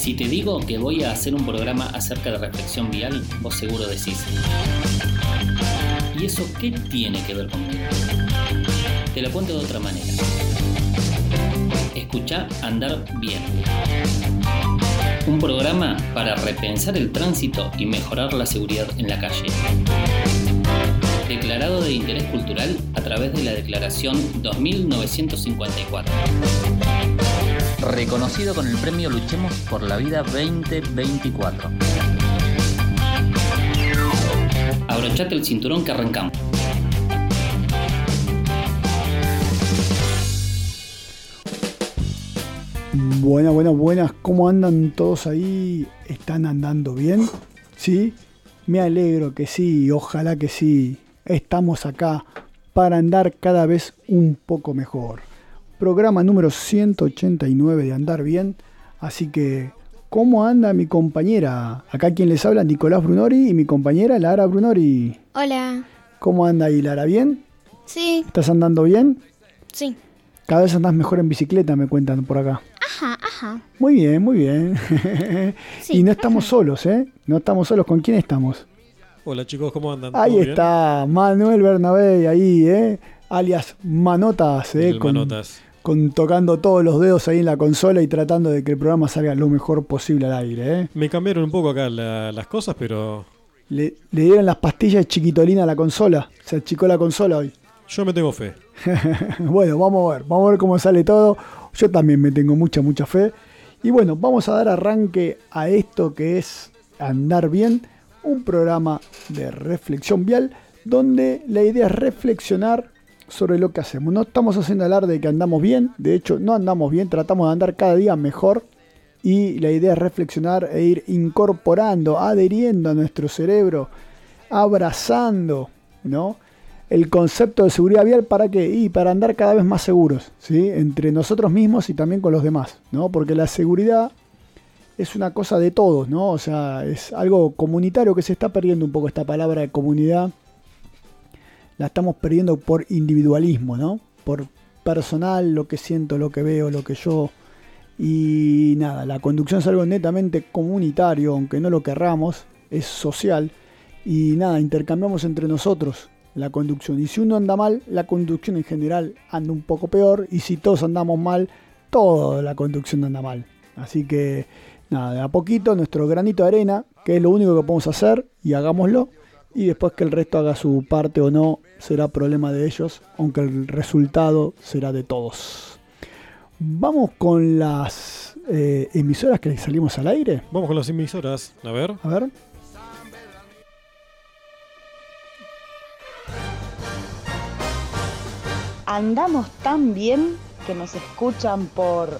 Si te digo que voy a hacer un programa acerca de reflexión vial, vos seguro decís: ¿y eso qué tiene que ver conmigo? Te lo cuento de otra manera. Escuchá Andar Bien. Un programa para repensar el tránsito y mejorar la seguridad en la calle. Declarado de interés cultural a través de la Declaración 2954. Reconocido con el premio Luchemos por la Vida 2024. Abrochate el cinturón que arrancamos. Buenas. ¿Cómo andan todos ahí? ¿Están andando bien? ¿Sí? Me alegro que sí, ojalá que sí. Estamos acá para andar cada vez un poco mejor. Programa número 189 de Andar Bien. Así que, ¿cómo anda mi compañera? Acá quien les habla, Nicolás Brunori, y mi compañera Lara Brunori. Hola. ¿Cómo anda ahí, Lara? ¿Bien? Sí. ¿Estás andando bien? Sí. Cada vez andás mejor en bicicleta, me cuentan por acá. Ajá. Muy bien. Sí, y no estamos solos, ¿eh? No estamos solos. ¿Con quién estamos? Hola chicos, ¿cómo andan? Ahí está, bien? Manuel Bernabé, ahí, alias Manotas, Manotas. Con tocando todos los dedos ahí en la consola y tratando de que el programa salga lo mejor posible al aire, Me cambiaron un poco acá las cosas, pero... Le dieron las pastillas chiquitolina a la consola, se achicó la consola hoy. Yo me tengo fe. Bueno, vamos a ver cómo sale todo. Yo también me tengo mucha fe. Y bueno, vamos a dar arranque a esto que es Andar Bien, un programa de reflexión vial donde la idea es reflexionar sobre lo que hacemos. No estamos haciendo alarde de que andamos bien, de hecho no andamos bien, tratamos de andar cada día mejor y la idea es reflexionar e ir incorporando, adheriendo a nuestro cerebro, abrazando, ¿no?, el concepto de seguridad vial. ¿Para qué? Y para andar cada vez más seguros, ¿sí?, entre nosotros mismos y también con los demás, ¿no? Porque la seguridad es una cosa de todos, ¿no? O sea, es algo comunitario que se está perdiendo un poco. Esta palabra de comunidad la estamos perdiendo por individualismo, ¿no? Por personal, lo que siento, lo que veo, lo que yo. Y nada, la conducción es algo netamente comunitario, aunque no lo querramos, es social. Y nada, intercambiamos entre nosotros la conducción. Y si uno anda mal, la conducción en general anda un poco peor. Y si todos andamos mal, toda la conducción anda mal. Así que nada, de a poquito, nuestro granito de arena, que es lo único que podemos hacer, y hagámoslo. Y después que el resto haga su parte o no, será problema de ellos, aunque el resultado será de todos. Vamos con las emisoras que salimos al aire. Vamos con las emisoras, a ver. Andamos tan bien que nos escuchan por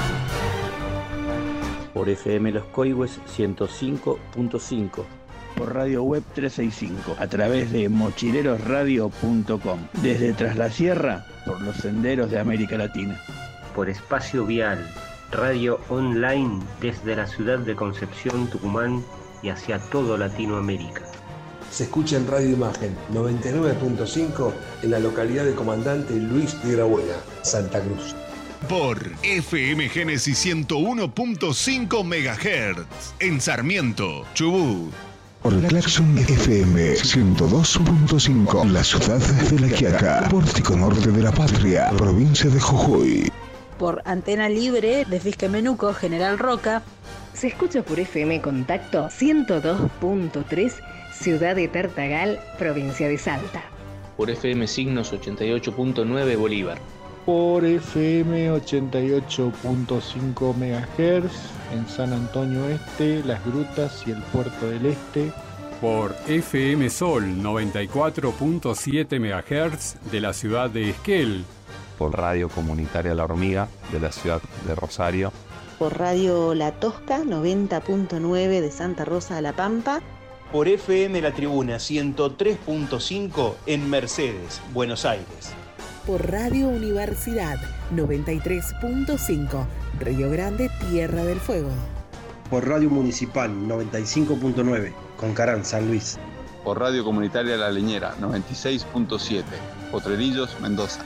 FM Los Coihues 105.5, por Radio Web 365, a través de mochilerosradio.com, desde Tras la Sierra, por los senderos de América Latina. Por Espacio Vial, radio online desde la ciudad de Concepción, Tucumán y hacia todo Latinoamérica. Se escucha en Radio Imagen 99.5 en la localidad de Comandante Luis Piedrabuena, Santa Cruz. Por FM Génesis 101.5 MHz en Sarmiento, Chubut. Por Claxon FM 102.5, la ciudad de La Quiaca, Pórtico Norte de la Patria, provincia de Jujuy. Por Antena Libre de Fisquemenuco, General Roca. Se escucha por FM Contacto 102.3, Ciudad de Tartagal, provincia de Salta. Por FM Signos 88.9 Bolívar. Por FM 88.5 MHz en San Antonio Este, Las Grutas y el Puerto del Este. Por FM Sol 94.7 MHz de la ciudad de Esquel. Por Radio Comunitaria La Hormiga de la ciudad de Rosario. Por Radio La Tosca 90.9 de Santa Rosa de la Pampa. Por FM La Tribuna 103.5 en Mercedes, Buenos Aires. Por Radio Universidad 93.5, Río Grande, Tierra del Fuego. Por Radio Municipal 95.9, Concarán, San Luis. Por Radio Comunitaria La Leñera 96.7, Potrerillos, Mendoza.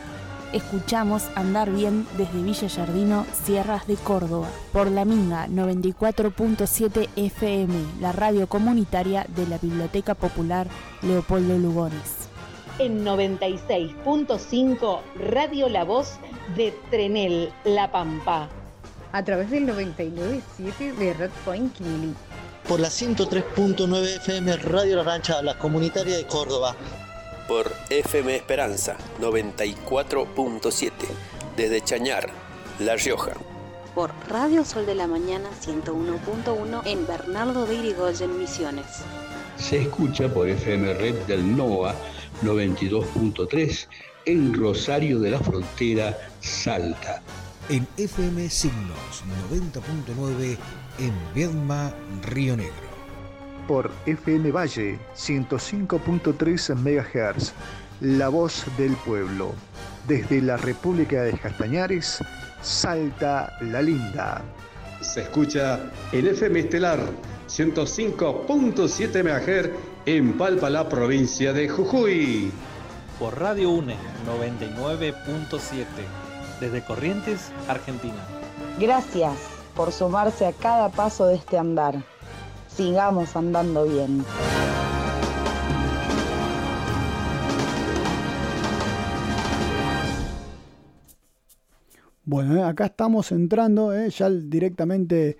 Escuchamos Andar Bien desde Villa Yardino, Sierras de Córdoba, por la Minga 94.7 FM, la radio comunitaria de la Biblioteca Popular Leopoldo Lugones. En 96.5 Radio La Voz de Trenel, La Pampa. A través del 99.7 de Red Point Kili. Por la 103.9 FM Radio La Rancha, la comunitaria de Córdoba. Por FM Esperanza 94.7 desde Chañar, La Rioja. Por Radio Sol de la Mañana 101.1 en Bernardo de Irigoyen, Misiones. Se escucha por FM Red del NOA 92.3 en Rosario de la Frontera, Salta. En FM Signos 90.9 en Viedma, Río Negro. Por FM Valle 105.3 MHz, La Voz del Pueblo. Desde la República de Castañares, Salta la Linda. Se escucha en FM Estelar 105.7 MHz en Palpalá, provincia de Jujuy. Por Radio UNE 99.7 desde Corrientes, Argentina. Gracias por sumarse a cada paso de este andar. Sigamos andando bien. Bueno, acá estamos entrando ya directamente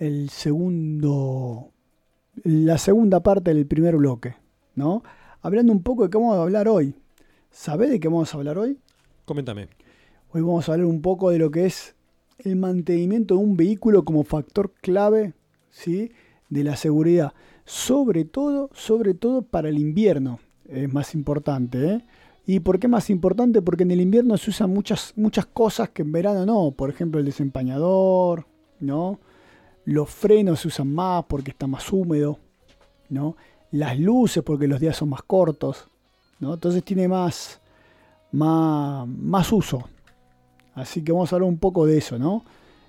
la segunda parte del primer bloque, ¿no? Hablando un poco de qué vamos a hablar hoy. ¿Sabés de qué vamos a hablar hoy? Coméntame. Hoy vamos a hablar un poco de lo que es el mantenimiento de un vehículo como factor clave, ¿sí?, de la seguridad. Sobre todo para el invierno es más importante, ¿eh? ¿Y por qué más importante? Porque en el invierno se usan muchas cosas que en verano no. Por ejemplo, el desempañador, ¿no? Los frenos se usan más porque está más húmedo, ¿no? Las luces porque los días son más cortos, ¿no? Entonces tiene más uso. Así que vamos a hablar un poco de eso, ¿no?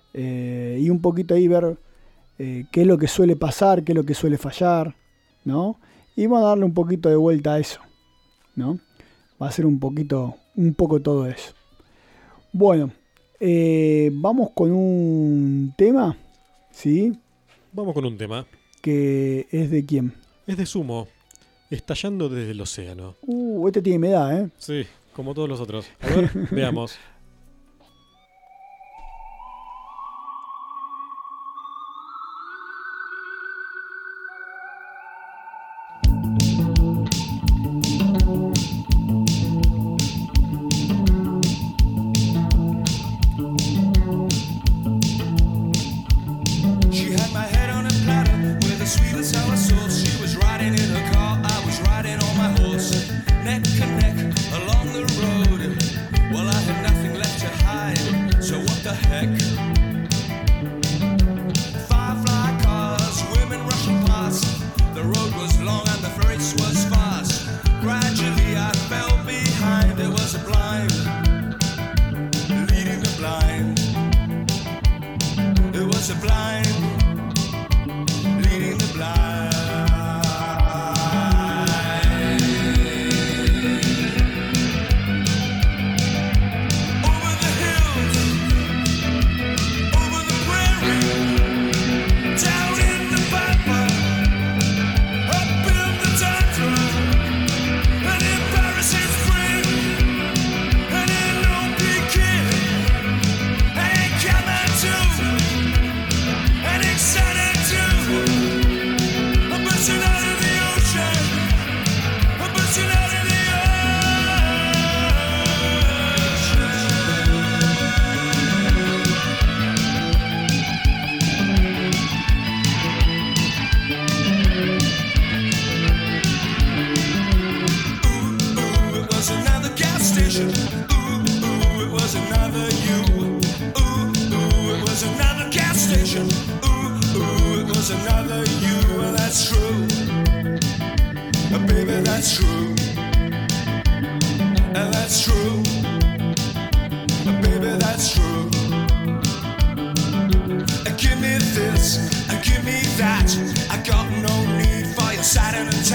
Y un poquito ahí ver qué es lo que suele pasar, qué es lo que suele fallar, ¿no? Y vamos a darle un poquito de vuelta a eso, ¿no? Va a ser un poco todo eso. Bueno, vamos con un tema, ¿sí? Vamos con un tema. ¿Que es de quién? Es de Sumo, Estallando desde el océano. Este tiene humedad, ¿eh? Sí, como todos los otros. A ver, veamos.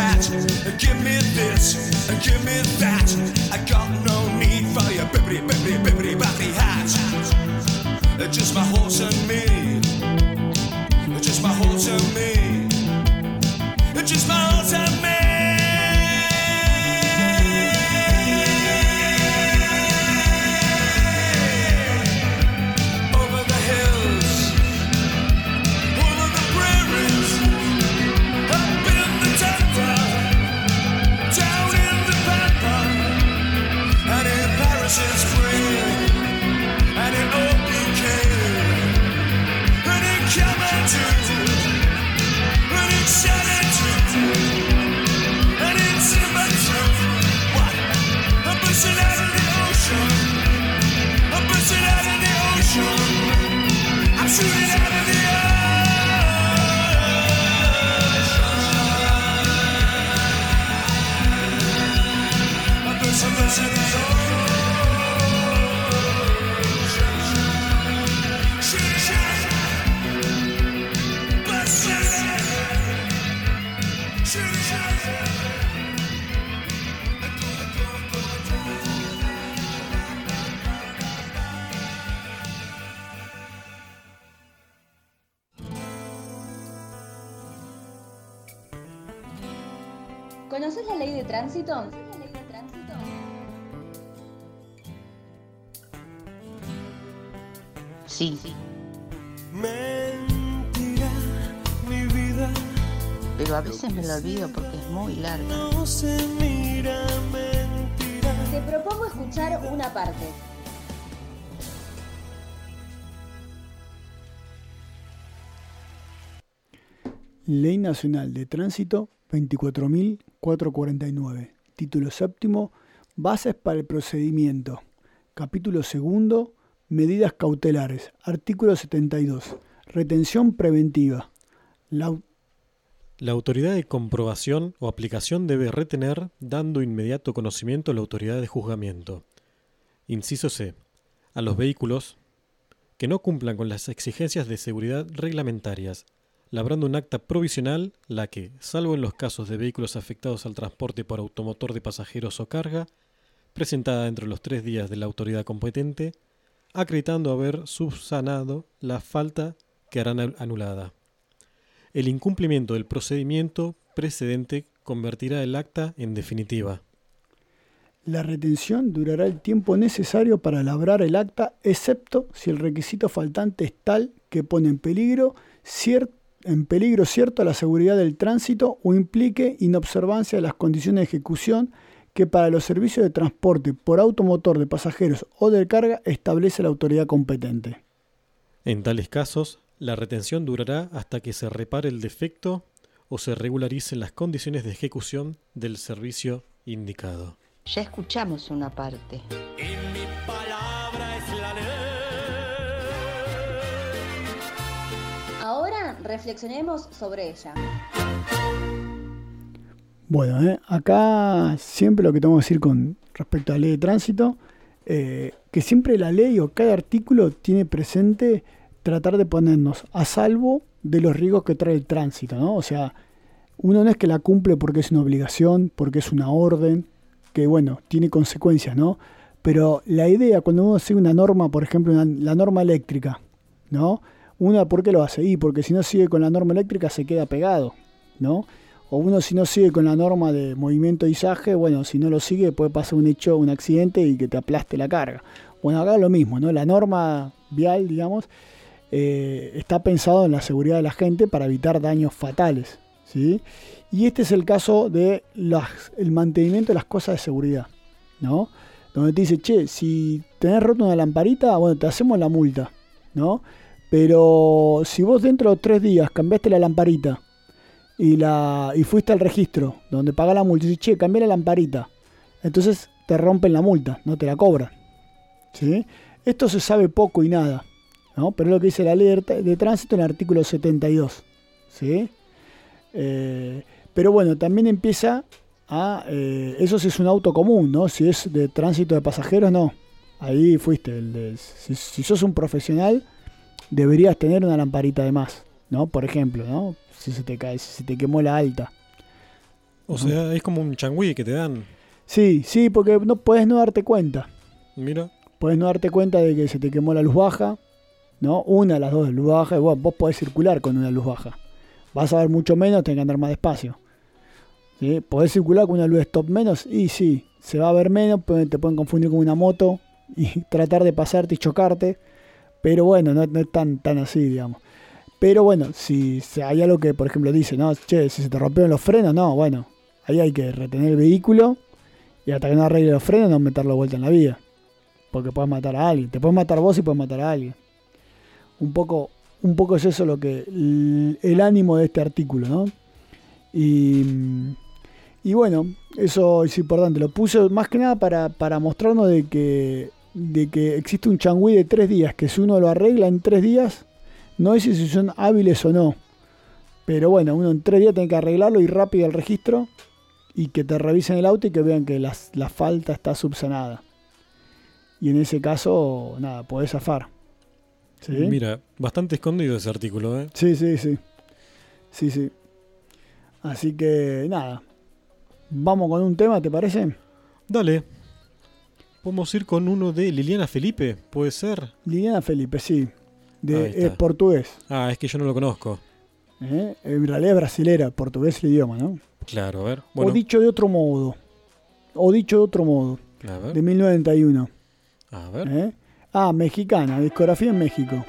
Give me this, give me that. I got no need for your baby, baby. just my horse and me. It's just my horse and me. It's just my horse and me. Over the hills, over the prairies, up in the tundra, down in the pampa, and in Paris in spring, and in Oakland, and in Kalamazoo, and in Xanadu, and in Timbuktu. What? I'm bursting out of the ocean. I'm bursting out of the ocean. I'm shooting out of the ocean. I'm bursting out of the ocean. ¿Conoces la ley de tránsito? Sí. Mentira, mi vida. Pero a veces me lo olvido porque es muy larga. No se mira, mentira. Te propongo escuchar una parte. Ley Nacional de Tránsito 24.449. Título séptimo. Bases para el procedimiento. Capítulo segundo. Medidas cautelares. Artículo 72. Retención preventiva. La autoridad de comprobación o aplicación debe retener, dando inmediato conocimiento a la autoridad de juzgamiento. Inciso C. A los vehículos que no cumplan con las exigencias de seguridad reglamentarias, labrando un acta provisional, la que, salvo en los casos de vehículos afectados al transporte por automotor de pasajeros o carga, presentada dentro de los 3 días de la autoridad competente, acreditando haber subsanado la falta que hará anulada. El incumplimiento del procedimiento precedente convertirá el acta en definitiva. La retención durará el tiempo necesario para labrar el acta, excepto si el requisito faltante es tal que pone en peligro cierto la seguridad del tránsito o implique inobservancia de las condiciones de ejecución que para los servicios de transporte por automotor de pasajeros o de carga establece la autoridad competente. En tales casos, la retención durará hasta que se repare el defecto o se regularicen las condiciones de ejecución del servicio indicado. Ya escuchamos una parte. Y mi palabra es la ley. Ahora reflexionemos sobre ella. Bueno, acá siempre lo que tengo que decir con respecto a la ley de tránsito, que siempre la ley o cada artículo tiene presente tratar de ponernos a salvo de los riesgos que trae el tránsito, ¿no? O sea, uno no es que la cumple porque es una obligación, porque es una orden, que bueno, tiene consecuencias, ¿no? Pero la idea, cuando uno sigue una norma, por ejemplo, la norma eléctrica, ¿no? Uno, ¿por qué lo hace? Y porque si no sigue con la norma eléctrica se queda pegado, ¿no? O uno si no sigue con la norma de movimiento de izaje, bueno, si no lo sigue puede pasar un accidente y que te aplaste la carga. Bueno, acá lo mismo, ¿no? La norma vial, digamos, está pensado en la seguridad de la gente para evitar daños fatales, ¿sí? Y este es el caso de el mantenimiento de las cosas de seguridad, ¿no? Donde te dice, che, si tenés roto una lamparita, bueno, te hacemos la multa, ¿no? Pero si vos dentro de 3 días cambiaste la lamparita y fuiste al registro donde pagás la multa y dices, che, cambié la lamparita, entonces te rompen la multa, no te la cobran, ¿sí? Esto se sabe poco y nada, ¿no? Pero es lo que dice la ley de tránsito en el artículo 72, ¿sí? Pero bueno, también empieza a... eso sí es un auto común, ¿no? Si es de tránsito de pasajeros, no. Ahí fuiste. Si sos un profesional, deberías tener una lamparita de más, ¿no? Por ejemplo, ¿no? Si se te cae, si se te quemó la alta. O sea, es como un changüí que te dan. Sí, porque no podés no darte cuenta. Mira. Podés no darte cuenta de que se te quemó la luz baja, ¿no? Una de las dos de luz baja, y bueno, vos podés circular con una luz baja. Vas a ver mucho menos, tenés que andar más despacio. ¿Sí? Podés circular con una luz stop menos, y sí, se va a ver menos, te pueden confundir con una moto y tratar de pasarte y chocarte. Pero bueno, no es tan así, digamos. Pero bueno, si hay algo que, por ejemplo, dice, no, che, si se te rompieron los frenos, no, bueno, ahí hay que retener el vehículo y hasta que no arregle los frenos no meterlo de vuelta en la vía. Porque puedes matar a alguien. Te puedes matar vos y puedes matar a alguien. Un poco es eso lo que el ánimo de este artículo, ¿no? Y bueno, eso es importante. Lo puse más que nada para mostrarnos de que existe un changüí de 3 días, que si uno lo arregla en 3 días, no sé si son hábiles o no. Pero bueno, uno en 3 días tiene que arreglarlo y rápido al registro y que te revisen el auto y que vean que la falta está subsanada. Y en ese caso, nada, podés zafar. ¿Sí? Mira, bastante escondido ese artículo, ¿eh? Sí. Así que, nada. Vamos con un tema, ¿te parece? Dale. Podemos ir con uno de Liliana Felipe, ¿puede ser? Liliana Felipe, sí. Es portugués. Ah, es que yo no lo conozco. En realidad es brasilera, portugués es el idioma, ¿no? Claro, a ver. Bueno. O dicho de otro modo. A ver. De 1991. A ver. Mexicana, discografía en México.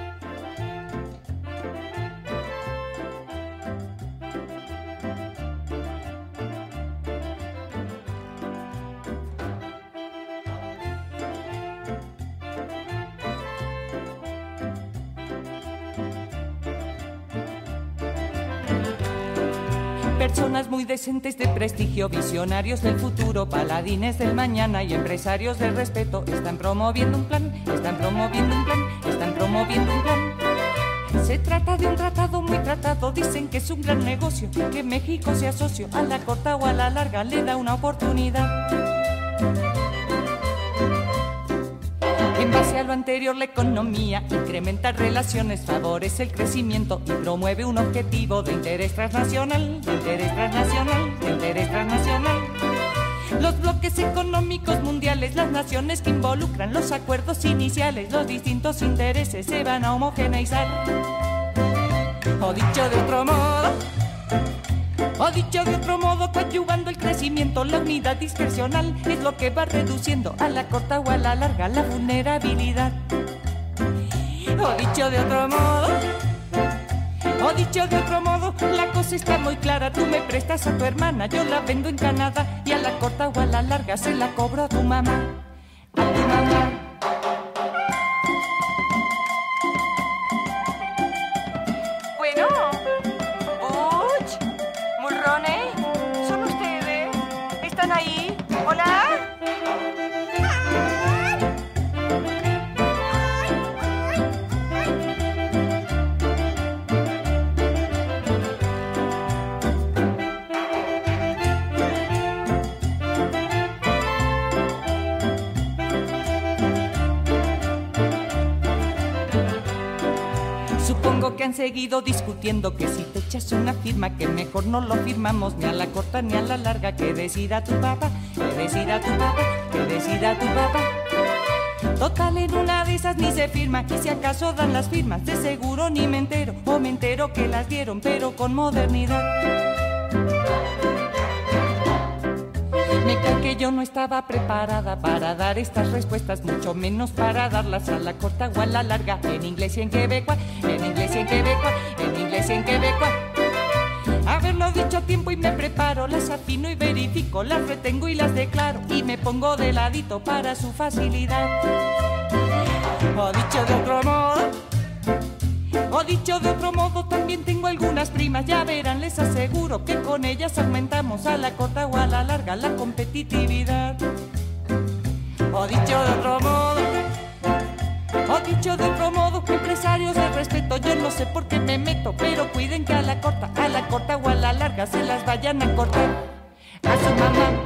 Personas muy decentes de prestigio, visionarios del futuro, paladines del mañana y empresarios del respeto están promoviendo un plan. Se trata de un tratado muy tratado, dicen que es un gran negocio, que México sea socio, a la corta o a la larga le da una oportunidad. En base a lo anterior, la economía incrementa relaciones, favorece el crecimiento y promueve un objetivo de interés transnacional. Los bloques económicos mundiales, las naciones que involucran, los acuerdos iniciales, los distintos intereses se van a homogeneizar. O dicho de otro modo, coadyuvando el crecimiento, la unidad discrecional es lo que va reduciendo a la corta o a la larga la vulnerabilidad. O dicho de otro modo, la cosa está muy clara. Tú me prestas a tu hermana, yo la vendo en Canadá y a la corta o a la larga se la cobro a tu mamá. A tu mamá. Bueno. Murrones, ¿son ustedes? ¿Están ahí? ¿Hola? Supongo que han seguido discutiendo que si te echas una firma, que mejor no lo firmamos ni a la corta ni a la larga. Que decida tu papá, que decida tu papá, que decida tu papá. Total, en una de esas ni se firma, y si acaso dan las firmas, de seguro ni me entero, o me entero que las dieron, pero con modernidad. Me cae que yo no estaba preparada para dar estas respuestas, mucho menos para darlas a la corta o a la larga, en inglés y en quebecois, en inglés y en quebecois, en inglés y en quebecois. Haberlo dicho a tiempo y me preparo, las afino y verifico, las retengo y las declaro, y me pongo de ladito para su facilidad. O dicho de otro modo, también tengo algunas primas, ya verán, les aseguro que con ellas aumentamos a la corta o a la larga la competitividad. O dicho de otro modo, empresarios de respeto, yo no sé por qué me meto, pero cuiden que a la corta o a la larga se las vayan a cortar a su mamá.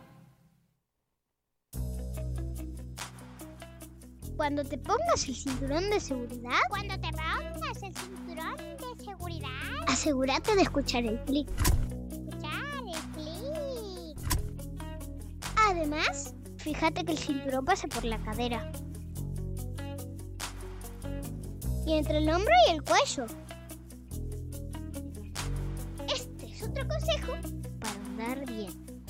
Cuando te pongas el cinturón de seguridad, asegúrate de escuchar el clic. Además, fíjate que el cinturón pase por la cadera. y entre el hombro y el cuello. Este es otro consejo para andar bien.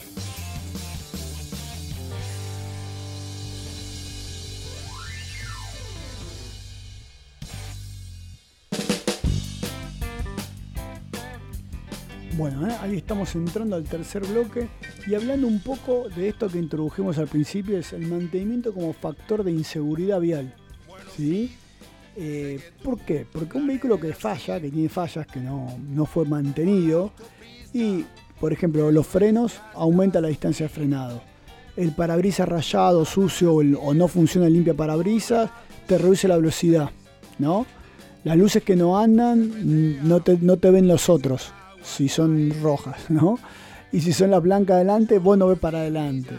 Bueno, ahí estamos entrando al tercer bloque y hablando un poco de esto que introdujimos al principio, es el mantenimiento como factor de inseguridad vial, ¿sí? ¿Por qué? Porque un vehículo que falla, que tiene fallas, que no fue mantenido, y por ejemplo los frenos, aumenta la distancia de frenado, el parabrisas rayado, sucio o no funciona el limpia parabrisas, te reduce la velocidad, ¿no? Las luces que no andan, no te ven los otros si son rojas, ¿no? Y si son las blancas adelante, vos no ves para adelante.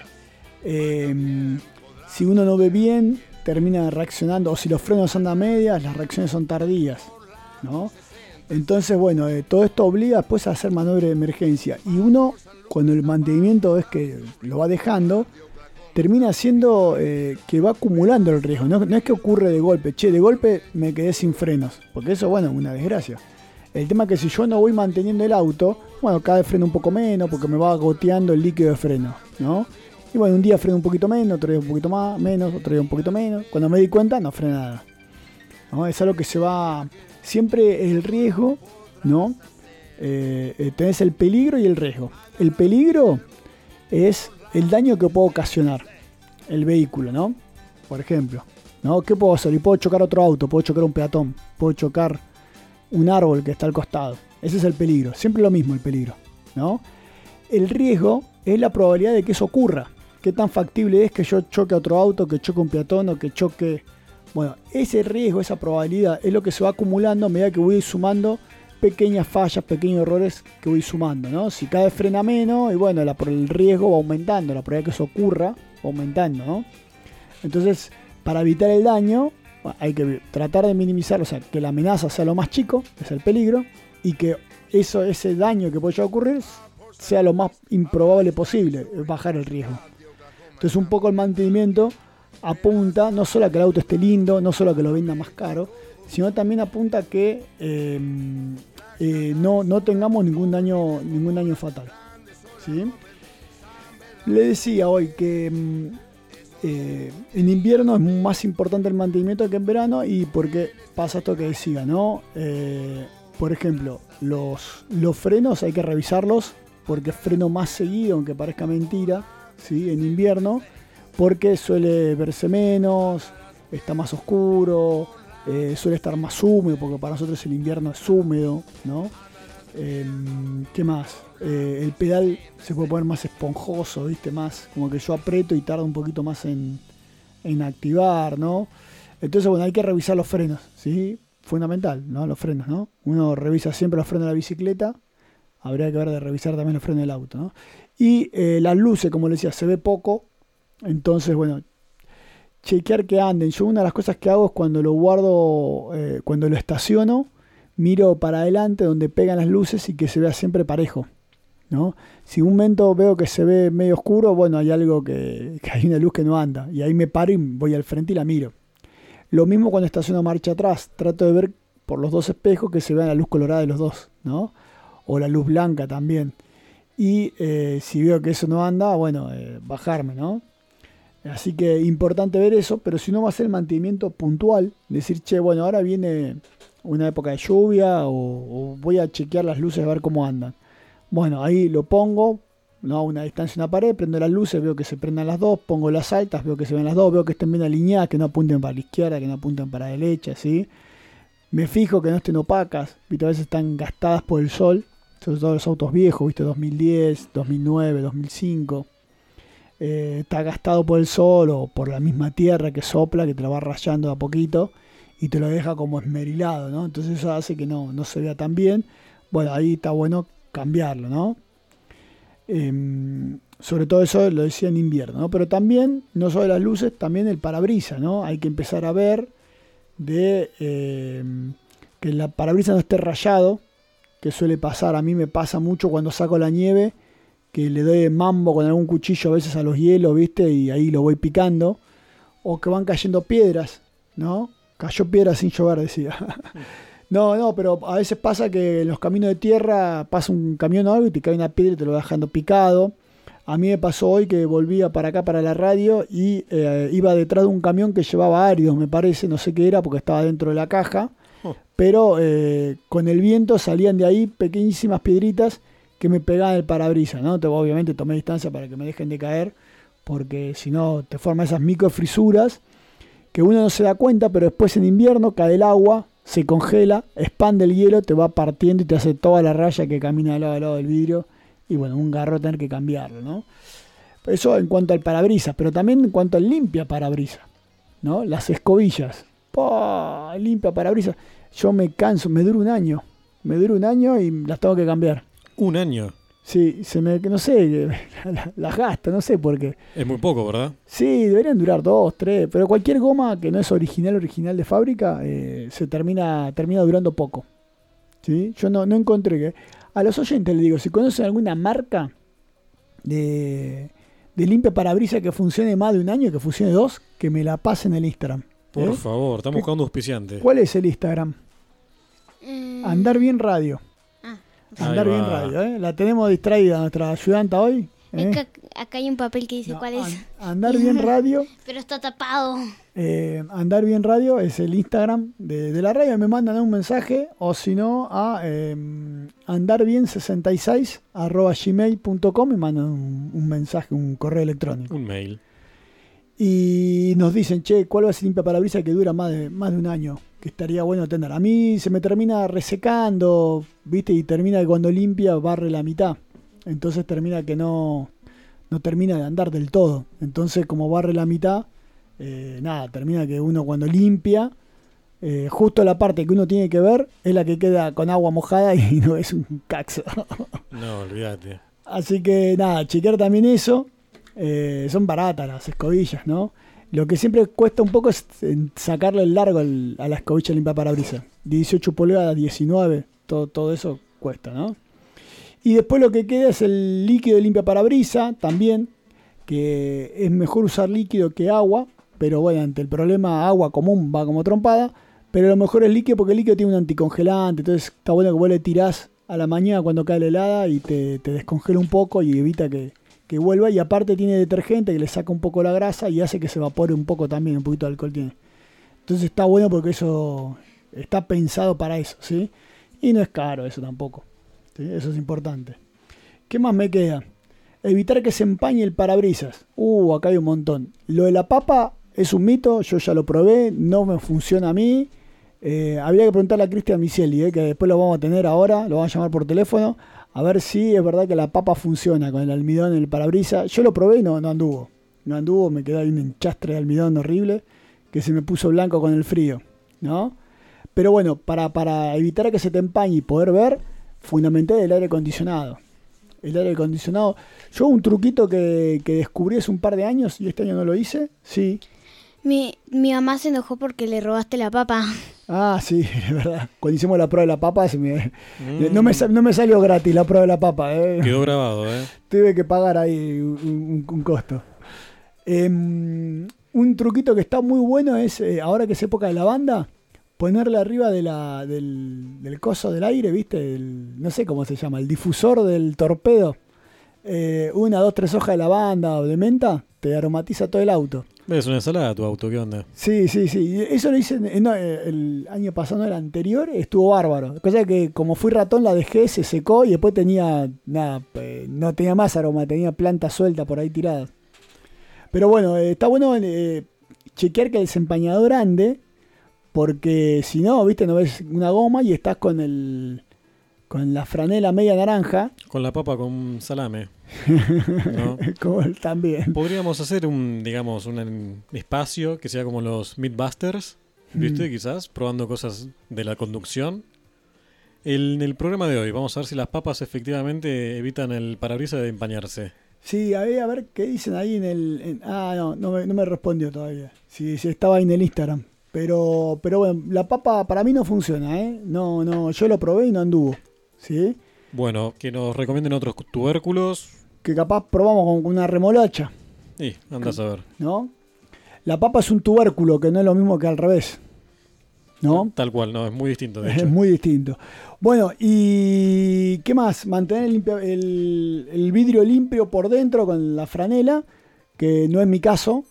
Si uno no ve bien, termina reaccionando, o si los frenos andan a medias, las reacciones son tardías, ¿no? Entonces, bueno, todo esto obliga después a hacer maniobra de emergencia. Y uno, cuando el mantenimiento es que lo va dejando, termina siendo que va acumulando el riesgo. No es que ocurre de golpe, de golpe me quedé sin frenos, porque eso, bueno, es una desgracia. El tema es que si yo no voy manteniendo el auto, bueno, cada vez freno un poco menos porque me va goteando el líquido de freno, ¿no? Y bueno, un día freno un poquito menos, otro día un poquito más, menos, otro día un poquito menos. Cuando me di cuenta, no frena nada, ¿no? Es algo que se va... Siempre el riesgo, ¿no? Tenés el peligro y el riesgo. El peligro es el daño que puede ocasionar el vehículo, ¿no? Por ejemplo, ¿no? ¿Qué puedo hacer? Y puedo chocar otro auto, puedo chocar un peatón, puedo chocar un árbol que está al costado. Ese es el peligro, siempre lo mismo el peligro, ¿no? El riesgo es la probabilidad de que eso ocurra. ¿Qué tan factible es que yo choque a otro auto, que choque un peatón o que choque... Bueno, ese riesgo, esa probabilidad es lo que se va acumulando a medida que voy sumando pequeñas fallas, pequeños errores que voy sumando, ¿no? Si cada vez frena menos, y bueno, el riesgo va aumentando, la probabilidad de que eso ocurra va aumentando, ¿no? Entonces, para evitar el daño, hay que tratar de minimizar, o sea, que la amenaza sea lo más chico, es el peligro, y que ese daño que pueda ocurrir sea lo más improbable posible, bajar el riesgo. Entonces un poco el mantenimiento apunta no solo a que el auto esté lindo, no solo a que lo venda más caro, sino también apunta a que no tengamos ningún daño fatal, ¿sí? Le decía hoy que en invierno es más importante el mantenimiento que en verano, y porque pasa esto que decía, ¿no? Por ejemplo, los frenos hay que revisarlos porque freno más seguido, aunque parezca mentira, ¿sí? En invierno, porque suele verse menos, está más oscuro, suele estar más húmedo, porque para nosotros el invierno es húmedo, ¿no? ¿Qué más? El pedal se puede poner más esponjoso, ¿viste? Más como que yo aprieto y tarda un poquito más en activar, ¿no? Entonces, bueno, hay que revisar los frenos, ¿sí? Fundamental, ¿no? Los frenos, ¿no? Uno revisa siempre los frenos de la bicicleta, habría que ver de revisar también los frenos del auto, ¿no? Y las luces, como les decía, se ve poco, entonces, bueno, chequear que anden. Yo una de las cosas que hago es cuando lo guardo, cuando lo estaciono, miro para adelante donde pegan las luces y que se vea siempre parejo, ¿no? Si un momento veo que se ve medio oscuro, bueno, hay algo que hay una luz que no anda, y ahí me paro y voy al frente y la miro. Lo mismo cuando estaciono marcha atrás, trato de ver por los dos espejos que se vea la luz colorada de los dos, ¿no? O la luz blanca también. Y si veo que eso no anda, bueno, bajarme, ¿no? Así que importante ver eso, pero si no va a ser el mantenimiento puntual, decir, che, bueno, ahora viene una época de lluvia o voy a chequear las luces a ver cómo andan. Bueno, ahí lo pongo, ¿no? A una distancia en una pared, prendo las luces, veo que se prendan las dos, pongo las altas, veo que se ven las dos, veo que estén bien alineadas, que no apunten para la izquierda, que no apunten para la derecha, ¿sí? Me fijo que no estén opacas, ¿viste? A veces están gastadas por el sol, sobre todo los autos viejos, ¿viste? 2010, 2009, 2005. Está gastado por el sol o por la misma tierra que sopla, que te lo va rayando a poquito y te lo deja como esmerilado, ¿no? Entonces eso hace que no se vea tan bien. Bueno, ahí está bueno cambiarlo, ¿no? Sobre todo eso lo decía en invierno, ¿no? Pero también, no solo las luces, también el parabrisas, ¿no? Hay que empezar a ver que el parabrisas no esté rayado, que suele pasar. A mí me pasa mucho cuando saco la nieve, que le doy mambo con algún cuchillo a veces a los hielos, ¿viste? Y ahí lo voy picando. O que van cayendo piedras, ¿no? Cayó piedra sin llover, decía. No, pero a veces pasa que en los caminos de tierra pasa un camión o algo y te cae una piedra y te lo va dejando picado. A mí me pasó hoy que volvía para acá, para la radio, y iba detrás de un camión que llevaba áridos, me parece, no sé qué era, porque estaba dentro de la caja. Pero con el viento salían de ahí pequeñísimas piedritas que me pegaban el parabrisas, ¿no? Obviamente tomé distancia para que me dejen de caer, porque si no te forman esas microfrisuras que uno no se da cuenta, pero después en invierno cae el agua, se congela, expande el hielo, te va partiendo y te hace toda la raya que camina de lado a lado del vidrio. Y bueno, un garro tener que cambiarlo, ¿no? Eso en cuanto al parabrisas, pero también en cuanto al limpia parabrisas, ¿no? Las escobillas. ¡Pah! Limpia parabrisas. Yo me canso, me dura un año. Me dura un año y las tengo que cambiar. ¿Un año? Sí, no sé, las gasto, no sé por qué. Es muy poco, ¿verdad? Sí, deberían durar 2, 3, pero cualquier goma que no es original de fábrica, se termina durando poco. ¿Sí? Yo no encontré que... A los oyentes les digo, si conocen alguna marca de limpia parabrisas que funcione más de un año, que funcione 2, que me la pasen en el Instagram. Por favor, estamos buscando auspiciantes. ¿Cuál es el Instagram? Andar Bien Radio. Andar Bien Radio, La tenemos distraída nuestra ayudanta hoy. Es que acá hay un papel que dice cuál es. Andar Bien Radio. Pero está tapado. Andar Bien Radio es el Instagram de la radio. Me mandan un mensaje o si no a andarbien66@gmail.com. Me mandan un mensaje, un correo electrónico. Un mail. Y nos dicen, che, ¿cuál va a ser limpia parabrisas que dura más de un año? Que estaría bueno tener. A mí se me termina resecando, ¿viste? Y termina que cuando limpia barre la mitad. Entonces termina que no termina de andar del todo. Entonces como barre la mitad, termina que uno cuando limpia, justo la parte que uno tiene que ver es la que queda con agua mojada y no es un caxo. No, olvídate. Así que chequear también eso. Son baratas las escobillas, ¿no? Lo que siempre cuesta un poco es sacarle el largo a la escobilla limpia parabrisas. 18 pulgadas, 19, todo eso cuesta, ¿no? Y después lo que queda es el líquido de limpia parabrisas también, que es mejor usar líquido que agua, pero bueno, ante el problema agua común va como trompada, pero lo mejor es líquido porque el líquido tiene un anticongelante, entonces está bueno que vos le tirás a la mañana cuando cae la helada y te descongela un poco y evita que vuelva, y aparte tiene detergente que le saca un poco la grasa y hace que se evapore un poco también, un poquito de alcohol tiene. Entonces está bueno porque eso está pensado para eso, ¿sí? Y no es caro eso tampoco. ¿Sí? Eso es importante. ¿Qué más me queda? Evitar que se empañe el parabrisas. Acá hay un montón. Lo de la papa es un mito, yo ya lo probé, no me funciona a mí. Habría que preguntarle a Cristian Miceli, que después lo vamos a tener ahora, lo vamos a llamar por teléfono, a ver si es verdad que la papa funciona con el almidón en el parabrisas. Yo lo probé y no anduvo. No anduvo, me quedó ahí un enchastre de almidón horrible que se me puso blanco con el frío, ¿no? Pero bueno, para evitar que se te empañe y poder ver, fundamental el aire acondicionado. El aire acondicionado. Yo un truquito que descubrí hace un par de años y este año no lo hice, sí. Mi mamá se enojó porque le robaste la papa. Ah, sí, es verdad. Cuando hicimos la prueba de la papa, no me salió gratis la prueba de la papa. Quedó grabado, Tuve que pagar ahí un costo. Un truquito que está muy bueno es, ahora que es época de lavanda, ponerle arriba del coso del aire, ¿viste? No sé cómo se llama, el difusor del torpedo. 1, 2, 3 hojas de lavanda o de menta, te aromatiza todo el auto. Es una ensalada tu auto, ¿qué onda? Sí. Eso lo hice el año pasado, no, el anterior, estuvo bárbaro. Cosa que como fui ratón la dejé, se secó y después no tenía más aroma, tenía planta suelta por ahí tirada. Pero bueno, está bueno chequear que el desempañador ande, porque si no, viste, no ves una goma y estás con la franela media naranja. Con la papa con salame. ¿No? También. Podríamos hacer un espacio que sea como los Mythbusters, ¿viste? Quizás, probando cosas de la conducción. En el programa de hoy vamos a ver si las papas efectivamente evitan el parabrisas de empañarse. Sí, a ver qué dicen ahí no me respondió todavía. Si estaba ahí en el Instagram. Pero bueno, la papa para mí no funciona, No, yo lo probé y no anduvo. ¿Sí? Bueno, que nos recomienden otros tubérculos. Que capaz probamos con una remolacha. Sí, andás a ver. ¿No? La papa es un tubérculo, que no es lo mismo que al revés. ¿no? Tal cual, no, es muy distinto, de Es hecho. muy distinto. Bueno, ¿y qué más? Mantener el vidrio limpio por dentro con la franela, que no es mi caso,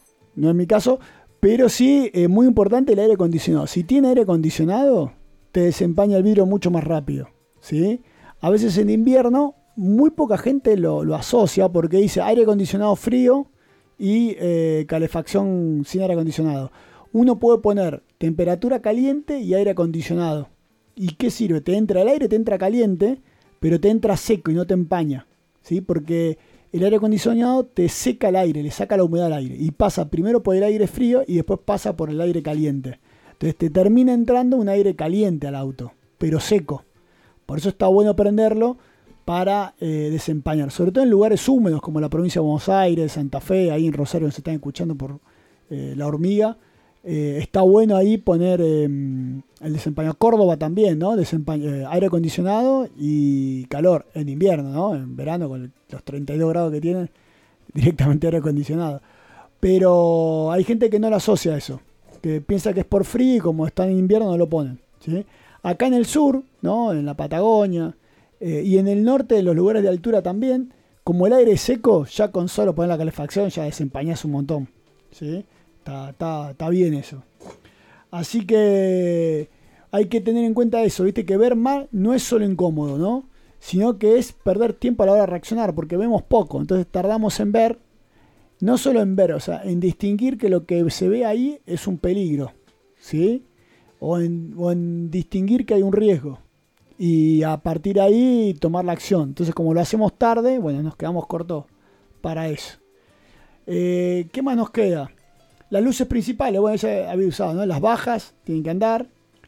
pero sí, muy importante el aire acondicionado. Si tiene aire acondicionado, te desempaña el vidrio mucho más rápido, ¿sí? A veces en invierno, muy poca gente lo asocia porque dice aire acondicionado frío y calefacción sin aire acondicionado. Uno puede poner temperatura caliente y aire acondicionado. ¿Y qué sirve? Te entra el aire, te entra caliente, pero te entra seco y no te empaña, ¿sí? Porque el aire acondicionado te seca el aire, le saca la humedad al aire y pasa primero por el aire frío y después pasa por el aire caliente. Entonces te termina entrando un aire caliente al auto, pero seco. Por eso está bueno prenderlo para desempañar, sobre todo en lugares húmedos como la provincia de Buenos Aires, Santa Fe, ahí en Rosario se están escuchando por La Hormiga. Está bueno ahí poner el desempañador. Córdoba también, ¿no? Aire acondicionado y calor en invierno, ¿no? En verano con los 32 grados que tienen, directamente aire acondicionado. Pero hay gente que no lo asocia a eso, que piensa que es por frío y como está en invierno no lo ponen, ¿sí? Acá en el sur, ¿no? En la Patagonia y en el norte, en los lugares de altura también, como el aire es seco, ya con solo poner la calefacción ya desempañás un montón, ¿sí? Está bien eso. Así que hay que tener en cuenta eso, ¿viste? Que ver mal no es solo incómodo, ¿no? Sino que es perder tiempo a la hora de reaccionar, porque vemos poco. Entonces tardamos en ver, no solo en ver, o sea, en distinguir que lo que se ve ahí es un peligro, ¿sí? O en distinguir que hay un riesgo. Y a partir de ahí tomar la acción. Entonces, como lo hacemos tarde, bueno, nos quedamos cortos para eso. ¿Qué más nos queda? Las luces principales, bueno, ya había usado, ¿no? Las bajas tienen que andar.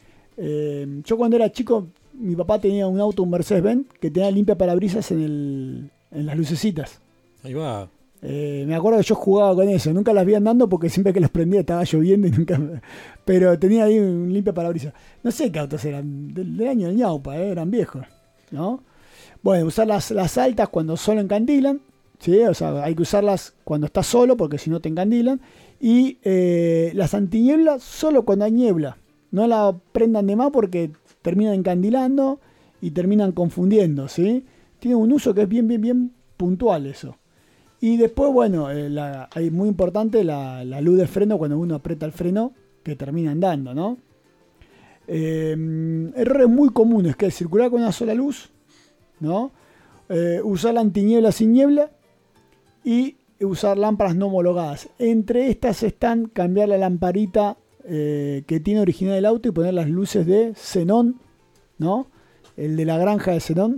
Yo cuando era chico, mi papá tenía un auto, un Mercedes-Benz, que tenía limpia parabrisas en las lucecitas. Ahí va. Me acuerdo que yo jugaba con eso. Nunca las vi andando porque siempre que los prendía estaba lloviendo y nunca... Pero tenía ahí un limpia parabrisas. No sé qué autos eran, del año del ñaupa, eran viejos, ¿no? Bueno, usar las altas cuando solo encandilan, ¿sí? O sea, hay que usarlas cuando estás solo porque si no te encandilan. Y las antinieblas solo cuando hay niebla. No la prendan de más porque terminan encandilando y terminan confundiendo, ¿sí? Tiene un uso que es bien puntual eso. Y después, bueno, hay muy importante la luz de freno cuando uno aprieta el freno, que termina andando, ¿no? Errores muy comunes, que es circular con una sola luz, ¿no? Usar la antiniebla sin niebla y usar lámparas no homologadas. Entre estas están cambiar la lamparita que tiene original el auto y poner las luces de xenón, ¿no? El de la granja de xenón.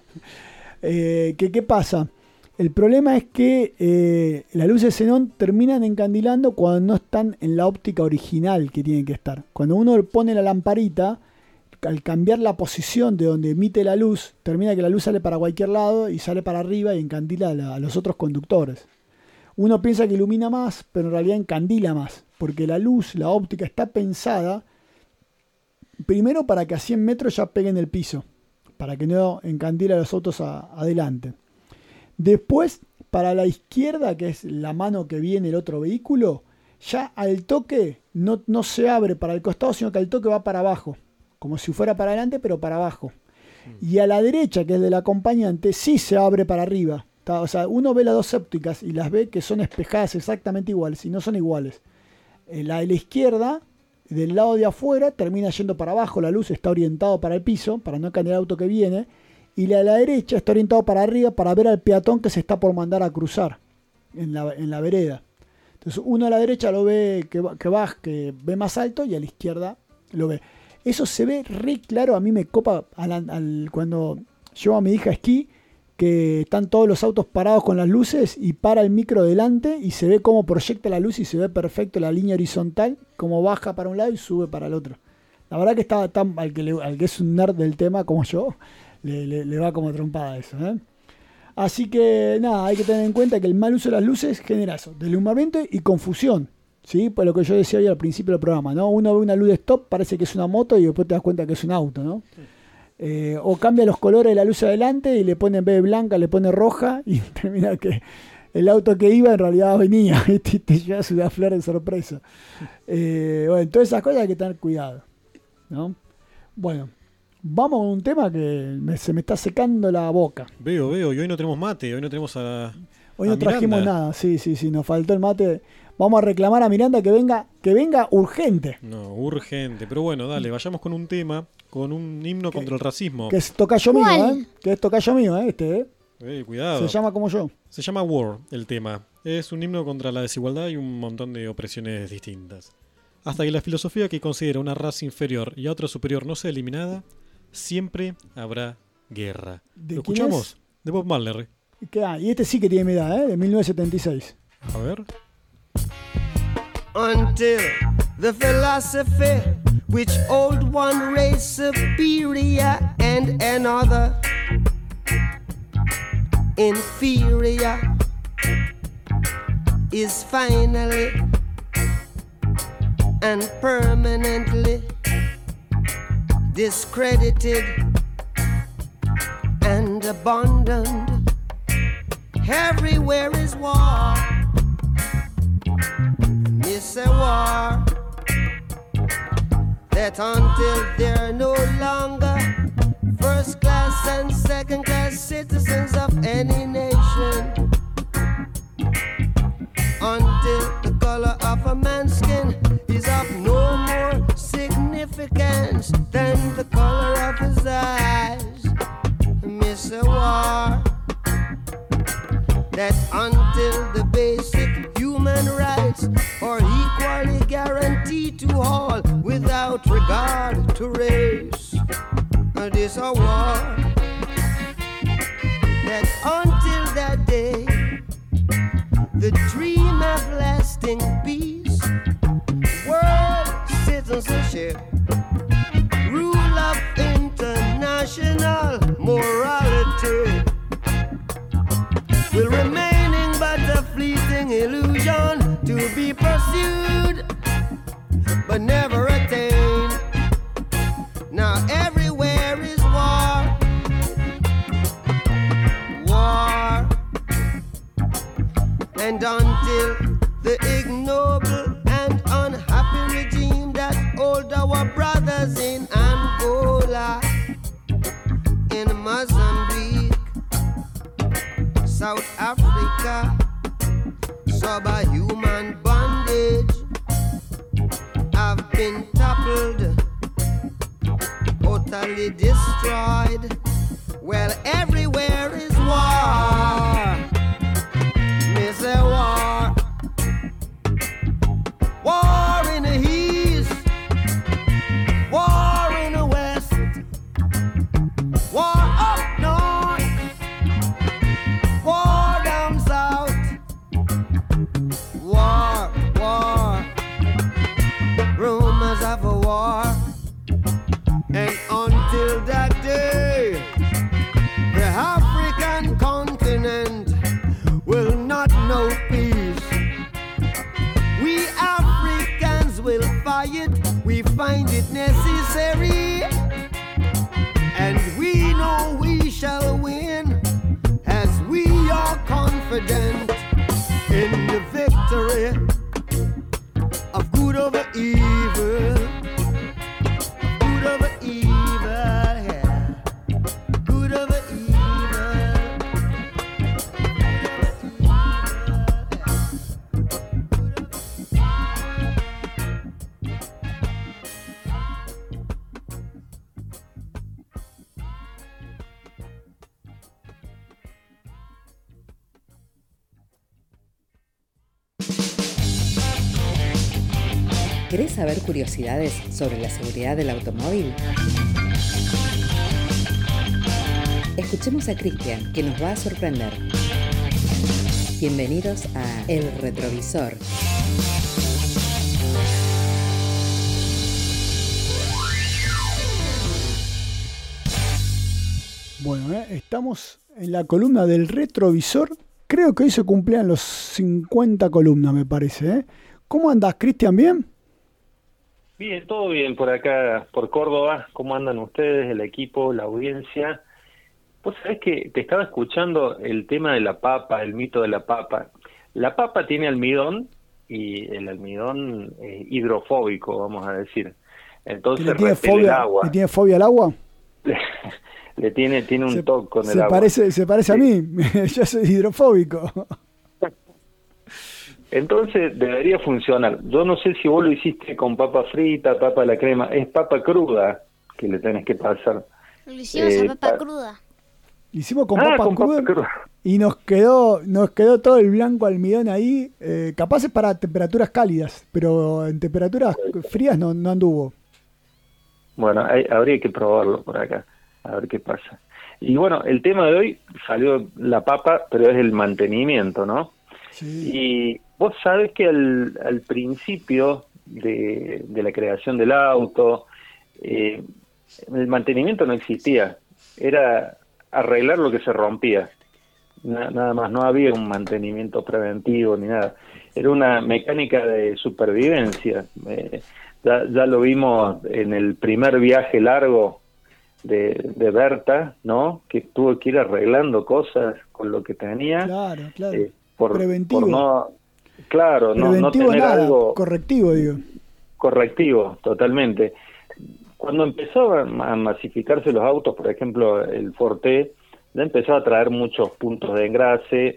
¿Qué pasa? El problema es que las luces de xenón terminan encandilando cuando no están en la óptica original que tienen que estar. Cuando uno pone la lamparita, al cambiar la posición de donde emite la luz, termina que la luz sale para cualquier lado y sale para arriba y encandila a los otros conductores. Uno piensa que ilumina más, pero en realidad encandila más, porque la luz, la óptica, está pensada primero para que a 100 metros ya peguen el piso, para que no encandile a los autos adelante. Después, para la izquierda, que es la mano que viene el otro vehículo, ya al toque no se abre para el costado, sino que al toque va para abajo, como si fuera para adelante, pero para abajo. Y a la derecha, que es del acompañante, sí se abre para arriba. O sea, uno ve las dos ópticas y las ve que son espejadas exactamente iguales, y no son iguales. La de la izquierda, del lado de afuera, termina yendo para abajo, la luz está orientada para el piso, para no caer el auto que viene, y la de la derecha está orientada para arriba para ver al peatón que se está por mandar a cruzar en la vereda. Entonces uno a la derecha lo ve que ve más alto y a la izquierda lo ve. Eso se ve re claro, a mí me copa cuando llevo a mi hija a esquí, que están todos los autos parados con las luces y para el micro delante y se ve cómo proyecta la luz y se ve perfecto la línea horizontal, cómo baja para un lado y sube para el otro. La verdad que está al que es un nerd del tema como yo, le va como trompada eso, ¿eh? Así que nada, hay que tener en cuenta que el mal uso de las luces genera eso, deslumbramiento y confusión, ¿sí? Por lo que yo decía hoy al principio del programa, ¿no? Uno ve una luz de stop, parece que es una moto y después te das cuenta que es un auto, ¿no? Sí. O cambia los colores de la luz adelante y le pone en vez de blanca, le pone roja y termina que el auto que iba en realidad venía y te llevas una flor de sorpresa. Bueno, todas esas cosas hay que tener cuidado. ¿no? Bueno, vamos a un tema que se me está secando la boca. Veo, y hoy no tenemos mate, hoy no tenemos Hoy no trajimos Miranda. nada, sí, nos faltó el mate. Vamos a reclamar a Miranda que venga urgente. No, urgente. Pero bueno, dale, vayamos con un tema, con un himno contra el racismo. Que es tocayo mío, Que es tocayo mío, Cuidado. Se llama como yo. Se llama War, el tema. Es un himno contra la desigualdad y un montón de opresiones distintas. Hasta que la filosofía que considera una raza inferior y a otra superior no sea eliminada, siempre habrá guerra. ¿De ¿Lo quién escuchamos? es? De Bob Marley. Y este sí que tiene mi edad, de 1976. A ver. Until the philosophy which old one race superior and another inferior is finally and permanently discredited and abandoned. Everywhere is war. It's a war that until they're no longer first class and second class citizens of any nation, until the color of a man's skin is of no more significance than the color of his eyes. Miss a war that until the basic human rights are equally guaranteed to all without regard to race. This a war that until that day the dream of lasting peace, world citizenship, rule of international morality will remaining but a fleeting illusion to be pursued but never attained. Now everywhere is war, war, and until the ignoble and unhappy regime that hold our brothers in Angola, in Mozambique, South Africa, subhuman bondage have been toppled, totally destroyed. Well, everywhere is war. Miss a war. War in the east, war in the west, war up north, war down south, war, war, rumors of a war, and until that day, the African continent will not know peace. We Africans will fight, we find it necessary, and we know we shall win, as we are confident in the victory of good over evil, good over evil, yeah, good over evil. ¿Querés saber curiosidades sobre la seguridad del automóvil? Escuchemos a Cristian, que nos va a sorprender. Bienvenidos a El Retrovisor. Bueno, estamos en la columna del retrovisor. Creo que hoy se cumplían los 50 columnas, me parece. ¿Cómo andás, Cristian? ¿Bien? Bien, todo bien por acá, por Córdoba. ¿Cómo andan ustedes, el equipo, la audiencia? Vos sabés que te estaba escuchando el tema de la papa, el mito de la papa. La papa tiene almidón y el almidón es hidrofóbico, vamos a decir. Entonces ¿Le tiene repele el agua. ¿Le tiene fobia al agua? Le tiene un toque con el agua. Se parece a mí. Yo soy hidrofóbico. Entonces debería funcionar. Yo no sé si vos lo hiciste con papa frita, papa a la crema. Es papa cruda que le tenés que pasar. Lo hicimos a papa cruda. Lo hicimos con papa cruda y nos quedó todo el blanco almidón ahí. Capaz es para temperaturas cálidas, pero en temperaturas frías no anduvo. Bueno, habría que probarlo por acá, a ver qué pasa. Y bueno, el tema de hoy salió la papa, pero es el mantenimiento, ¿no? Sí. Y vos sabés que al principio de la creación del auto, el mantenimiento no existía, era arreglar lo que se rompía, nada más, no había un mantenimiento preventivo ni nada, era una mecánica de supervivencia. Ya lo vimos en el primer viaje largo de Berta, ¿no? Que tuvo que ir arreglando cosas con lo que tenía. Claro. Preventivo. No tener nada, algo correctivo, digo. Correctivo, totalmente. Cuando empezaban a masificarse los autos, por ejemplo, el Forte, ya empezó a traer muchos puntos de engrase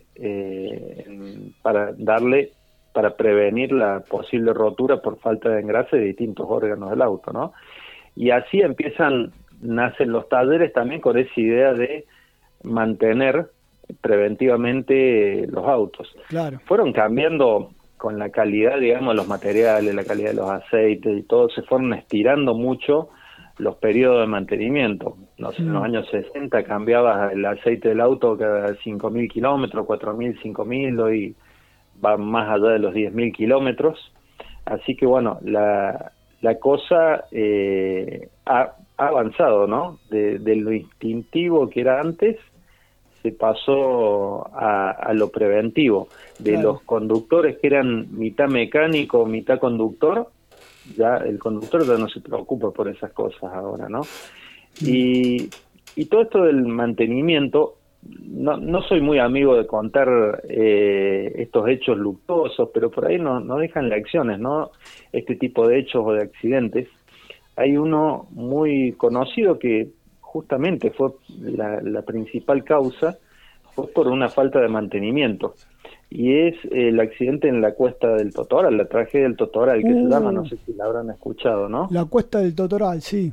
para prevenir la posible rotura por falta de engrase de distintos órganos del auto, ¿no? Y así nacen los talleres también con esa idea de mantener preventivamente los autos. Claro. Fueron cambiando con la calidad, digamos, de los materiales, la calidad de los aceites y todo, se fueron estirando mucho los periodos de mantenimiento. No sé, en los años 60 cambiabas el aceite del auto cada 5.000 kilómetros, 4.000, 5.000, hoy va más allá de los 10.000 kilómetros. Así que bueno, la cosa ha avanzado, ¿no? De lo instintivo que era antes, se pasó a lo preventivo. De los conductores que eran mitad mecánico, mitad conductor, ya el conductor ya no se preocupa por esas cosas ahora, ¿no? Y todo esto del mantenimiento, no soy muy amigo de contar estos hechos luctuosos, pero por ahí no dejan lecciones, ¿no? Este tipo de hechos o de accidentes. Hay uno muy conocido que justamente fue la principal causa, fue por una falta de mantenimiento, y es el accidente en la cuesta del Totoral, la tragedia del Totoral, que se llama, no sé si la habrán escuchado, ¿no? La cuesta del Totoral, sí.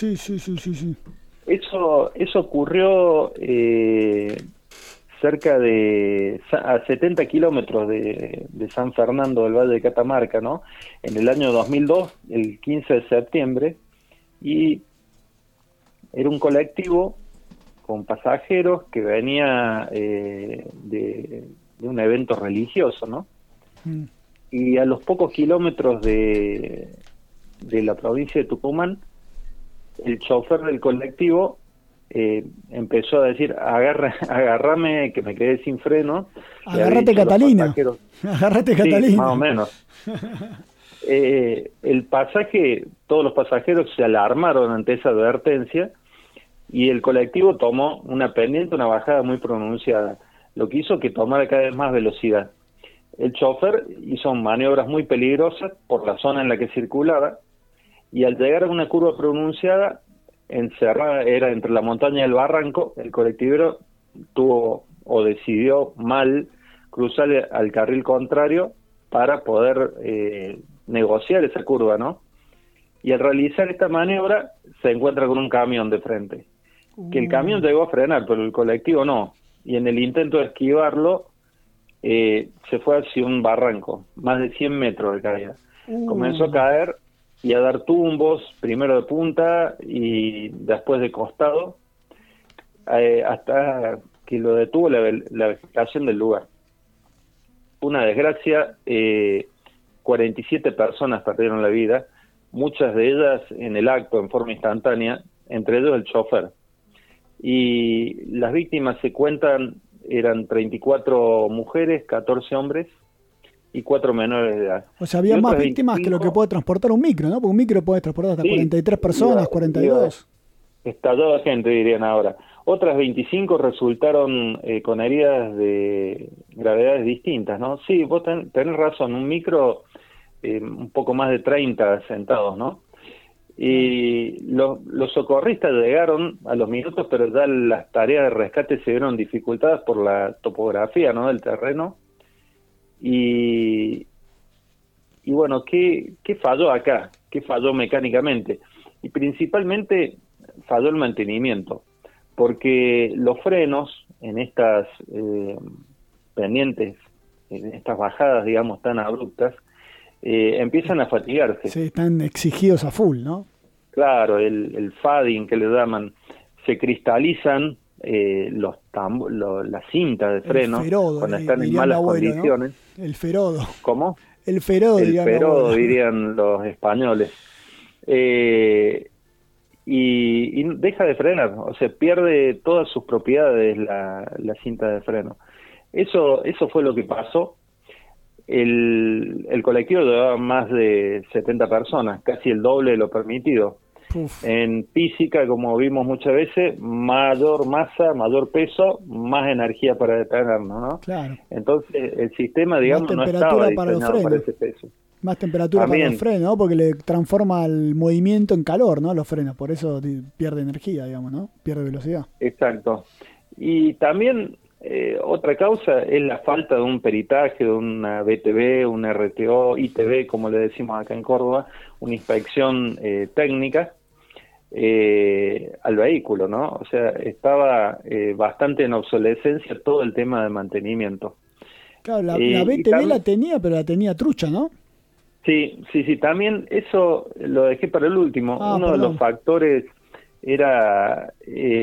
Eso ocurrió cerca a 70 kilómetros de San Fernando del Valle de Catamarca, ¿no? En el año 2002, el 15 de septiembre, y era un colectivo con pasajeros que venía de un evento religioso, ¿no? Y a los pocos kilómetros de la provincia de Tucumán, el chofer del colectivo empezó a decir: agárrame que me quedé sin freno. Agárrate, Catalina. Agárrate, Catalina. Sí, más o menos. El pasaje, todos los pasajeros se alarmaron ante esa advertencia y el colectivo tomó una pendiente, una bajada muy pronunciada, lo que hizo que tomara cada vez más velocidad. El chofer hizo maniobras muy peligrosas por la zona en la que circulaba, y al llegar a una curva pronunciada, encerrada, era entre la montaña y el barranco, el colectivero decidió mal cruzar al carril contrario para poder negociar esa curva, ¿no? Y al realizar esta maniobra se encuentra con un camión de frente, que el camión llegó a frenar, pero el colectivo no, y en el intento de esquivarlo se fue hacia un barranco, más de 100 metros de caída. Comenzó a caer y a dar tumbos, primero de punta y después de costado, hasta que lo detuvo la vegetación del lugar. Una desgracia, 47 personas perdieron la vida, muchas de ellas en el acto, en forma instantánea, entre ellos el chofer. Y las víctimas se cuentan, eran 34 mujeres, 14 hombres y 4 menores de edad. O sea, había más víctimas que lo que puede transportar un micro, ¿no? Porque un micro puede transportar hasta 43 personas, 42. Estalló de gente, dirían ahora. Otras 25 resultaron con heridas de gravedades distintas, ¿no? Sí, vos tenés razón, un micro, un poco más de 30 sentados, ¿no? Y los socorristas llegaron a los minutos, pero ya las tareas de rescate se vieron dificultadas por la topografía, ¿no?, del terreno. Y bueno, ¿qué falló acá? ¿Qué falló mecánicamente? Y principalmente falló el mantenimiento, porque los frenos en estas pendientes, en estas bajadas, digamos, tan abruptas, empiezan a fatigarse. Sí, están exigidos a full, ¿no? Claro, el fading que le llaman, se cristalizan las cintas de freno ferodo, cuando están en malas condiciones. ¿No? El ferodo. ¿Cómo? El ferodo, dirían los españoles. Y deja de frenar, o sea, pierde todas sus propiedades la cinta de freno. Eso fue lo que pasó. El colectivo llevaba más de 70 personas, casi el doble de lo permitido. Uf. En física, como vimos muchas veces, mayor masa, mayor peso, más energía para detenernos, ¿no? Claro. Entonces, el sistema, digamos, no estaba diseñado para ese peso. Más temperatura También, para los frenos, ¿no? Porque le transforma el movimiento en calor, ¿no? Los frenos, por eso pierde energía, digamos, ¿no? Pierde velocidad. Exacto. Y también otra causa es la falta de un peritaje, de una BTV, un RTO, ITV, como le decimos acá en Córdoba, una inspección técnica al vehículo, ¿no? O sea, estaba bastante en obsolescencia todo el tema de mantenimiento. Claro, la BTV la tenía, pero la tenía trucha, ¿no? Sí, también eso lo dejé para el último. Uno de los factores era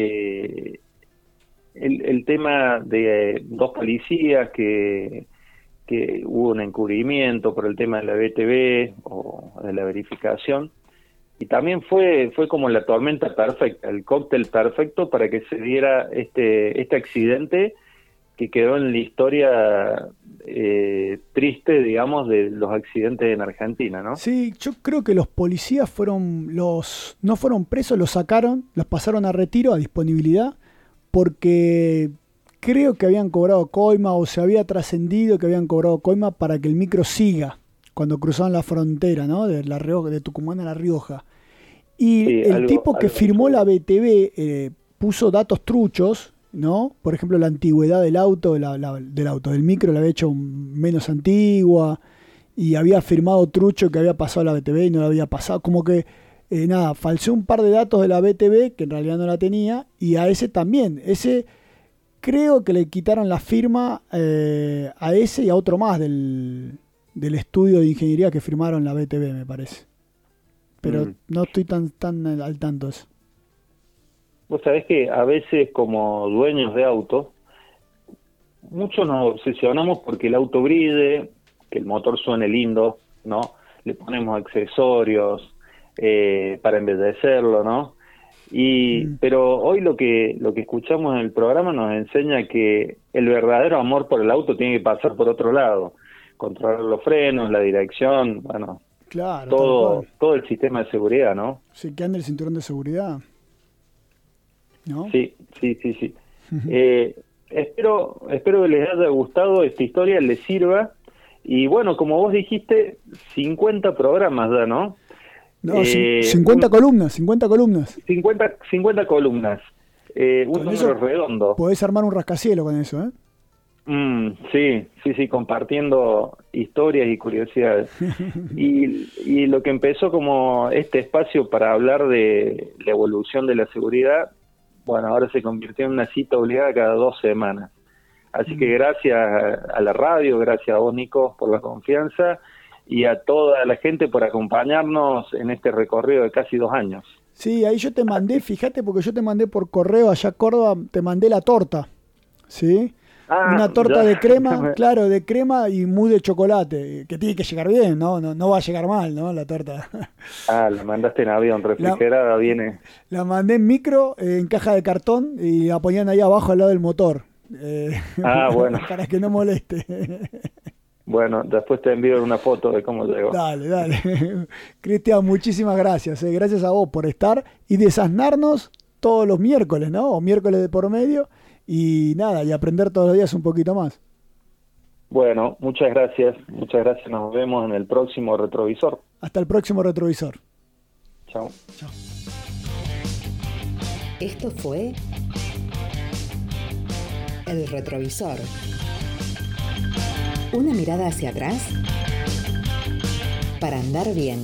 el tema de dos policías que hubo un encubrimiento por el tema de la BTV o de la verificación, y también fue como la tormenta perfecta, el cóctel perfecto para que se diera este accidente que quedó en la historia triste, digamos, de los accidentes en Argentina, ¿no? Sí, yo creo que los policías no fueron presos, los sacaron, los pasaron a retiro, a disponibilidad, porque creo que habían cobrado coima o se había trascendido que habían cobrado coima para que el micro siga cuando cruzaban la frontera, ¿no? De La Rioja, de Tucumán a La Rioja. Y sí, el tipo que firmó la BTV puso datos truchos, ¿no? Por ejemplo, la antigüedad del auto, del micro la había hecho menos antigua y había firmado trucho que había pasado la BTV y no la había pasado. Como que, falseó un par de datos de la BTV que en realidad no la tenía, y a ese también. Ese creo que le quitaron la firma a ese y a otro más del estudio de ingeniería que firmaron la BTV, me parece. Pero no estoy tan al tanto de eso. Vos sabés que a veces, como dueños de autos, muchos nos obsesionamos porque el auto brille, que el motor suene lindo, ¿no? Le ponemos accesorios para embellecerlo, ¿no? Pero hoy lo que escuchamos en el programa nos enseña que el verdadero amor por el auto tiene que pasar por otro lado. Controlar los frenos, la dirección, bueno, claro, todo el sistema de seguridad, ¿no? Sí, que ande el cinturón de seguridad, ¿no? Sí. Espero que les haya gustado esta historia, les sirva. Y bueno, como vos dijiste, 50 programas ya, ¿no? No, 50 columnas. 50 columnas. Un número redondo. Podés armar un rascacielos con eso, ¿eh? Sí, compartiendo historias y curiosidades. y lo que empezó como este espacio para hablar de la evolución de la seguridad, bueno, ahora se convirtió en una cita obligada cada 2 semanas. Así que gracias a la radio, gracias a vos, Nico, por la confianza, y a toda la gente por acompañarnos en este recorrido de casi 2 años. Sí, ahí yo te mandé, fíjate, porque yo te mandé por correo allá a Córdoba, te mandé la torta, ¿sí? Una torta de crema, claro, de crema y mousse de chocolate, que tiene que llegar bien, ¿no? No va a llegar mal, ¿no? La torta. La mandaste en avión, refrigerada, viene. La mandé en micro, en caja de cartón, y la ponían ahí abajo al lado del motor. Bueno. Para que no moleste. Bueno, después te envío una foto de cómo llegó. Dale. Cristian, muchísimas gracias. Gracias a vos por estar y desasnarnos todos los miércoles, ¿no? O miércoles de por medio. Y nada, y aprender todos los días un poquito más. Bueno, muchas gracias. Nos vemos en el próximo retrovisor. Hasta el próximo retrovisor. Chao. Esto fue El Retrovisor. Una mirada hacia atrás para andar bien.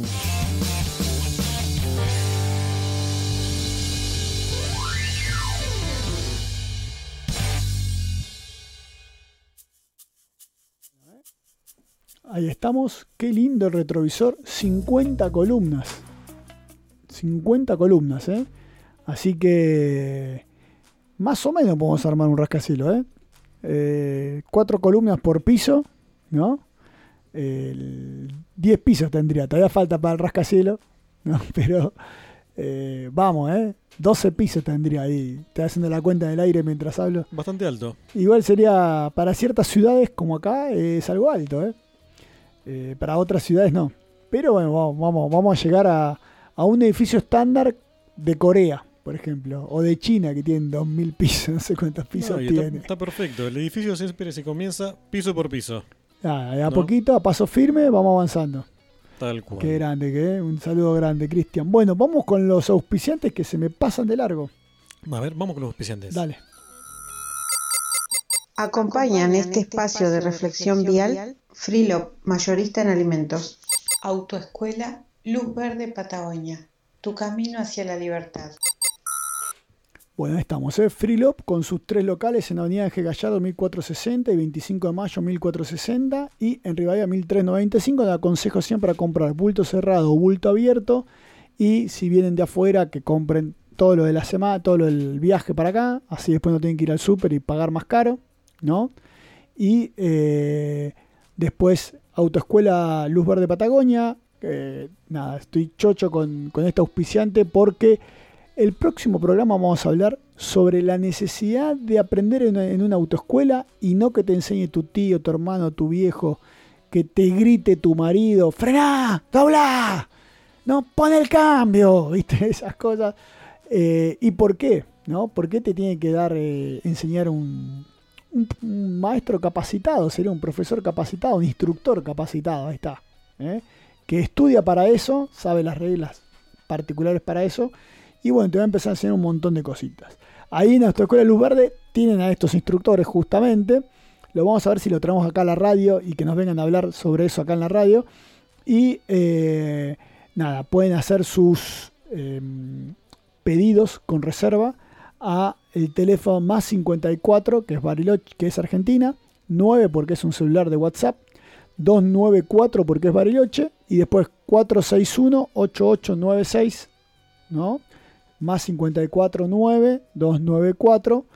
Ahí estamos, qué lindo el retrovisor, 50 columnas. 50 columnas, ¿eh? Así que más o menos podemos armar un rascacielos, 4 columnas por piso, ¿no? 10 pisos tendría, todavía falta para el rascacielos, ¿no? Pero vamos, 12 pisos tendría ahí. Estoy haciendo la cuenta del aire mientras hablo. Bastante alto. Igual sería, para ciertas ciudades como acá, es algo alto, para otras ciudades no. Pero bueno, vamos a llegar a un edificio estándar de Corea, por ejemplo, o de China, que tienen 2000 pisos, no sé cuántos pisos tiene. Está perfecto. El edificio siempre se comienza piso por piso. A poquito, a paso firme, vamos avanzando. Tal cual. Qué grande, ¿qué? Un saludo grande, Cristian. Bueno, vamos con los auspiciantes que se me pasan de largo. A ver, vamos con los auspiciantes. Dale. Acompañan este espacio de reflexión vial Freelop, mayorista en alimentos. Autoescuela Luz Verde Patagonia, tu camino hacia la libertad. Bueno, ahí estamos, Freelop con sus 3 locales en Avenida G. Gallardo 1460 y 25 de mayo 1460 y en Rivadavia 1395. Les aconsejo siempre a comprar bulto cerrado o bulto abierto, y si vienen de afuera que compren todo lo de la semana, todo lo del viaje para acá, así después no tienen que ir al súper y pagar más caro, ¿no? Y después Autoescuela Luz Verde Patagonia. Nada, estoy chocho con este auspiciante porque el próximo programa vamos a hablar sobre la necesidad de aprender en una autoescuela y no que te enseñe tu tío, tu hermano, tu viejo, que te grite tu marido, frená, dobla, no, pon el cambio, ¿viste? Esas cosas. ¿Y por qué? ¿No? ¿Por qué te tiene que enseñar un maestro capacitado? Sería un profesor capacitado, un instructor capacitado, ahí está, que estudia para eso, sabe las reglas particulares para eso, y bueno, te va a empezar a enseñar un montón de cositas. Ahí en nuestra escuela Luz Verde tienen a estos instructores justamente. Lo vamos a ver si lo traemos acá a la radio y que nos vengan a hablar sobre eso acá en la radio. Y nada, pueden hacer sus pedidos con reserva a el teléfono más 54, que es Bariloche, que es Argentina, 9 porque es un celular de WhatsApp, 294 porque es Bariloche, y después 461-8896, ¿no? Más 54 9 294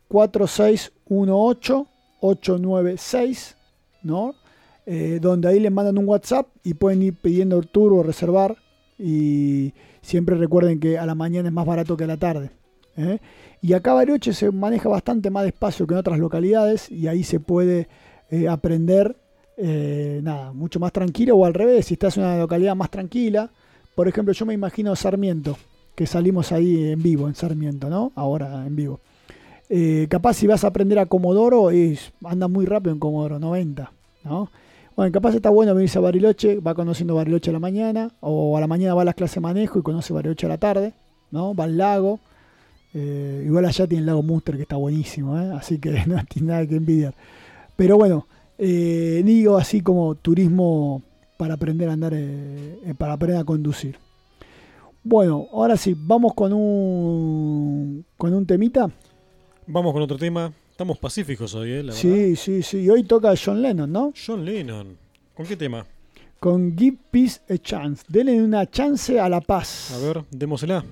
4618 896, ¿no? Donde ahí les mandan un WhatsApp y pueden ir pidiendo el tour o reservar, y siempre recuerden que a la mañana es más barato que a la tarde, Y acá Bariloche se maneja bastante más despacio que en otras localidades, y ahí se puede aprender mucho más tranquilo, o al revés, si estás en una localidad más tranquila. Por ejemplo, yo me imagino Sarmiento, que salimos ahí en vivo en Sarmiento, ¿no? Ahora en vivo. Capaz si vas a aprender a Comodoro, anda muy rápido en Comodoro, 90, ¿no? Bueno, capaz está bueno venirse a Bariloche, va conociendo Bariloche a la mañana, o a la mañana va a las clases de manejo y conoce Bariloche a la tarde, ¿no? Va al lago. Igual allá tiene el lago Munster, que está buenísimo, así que no tiene nada que envidiar. Pero bueno, digo así como turismo para aprender a andar, para aprender a conducir. Bueno, ahora sí, vamos con un temita. Vamos con otro tema. Estamos pacíficos hoy, la verdad. Sí. Y hoy toca John Lennon, ¿no? John Lennon. ¿Con qué tema? Con Give Peace a Chance. Denle una chance a la paz. A ver, démosela.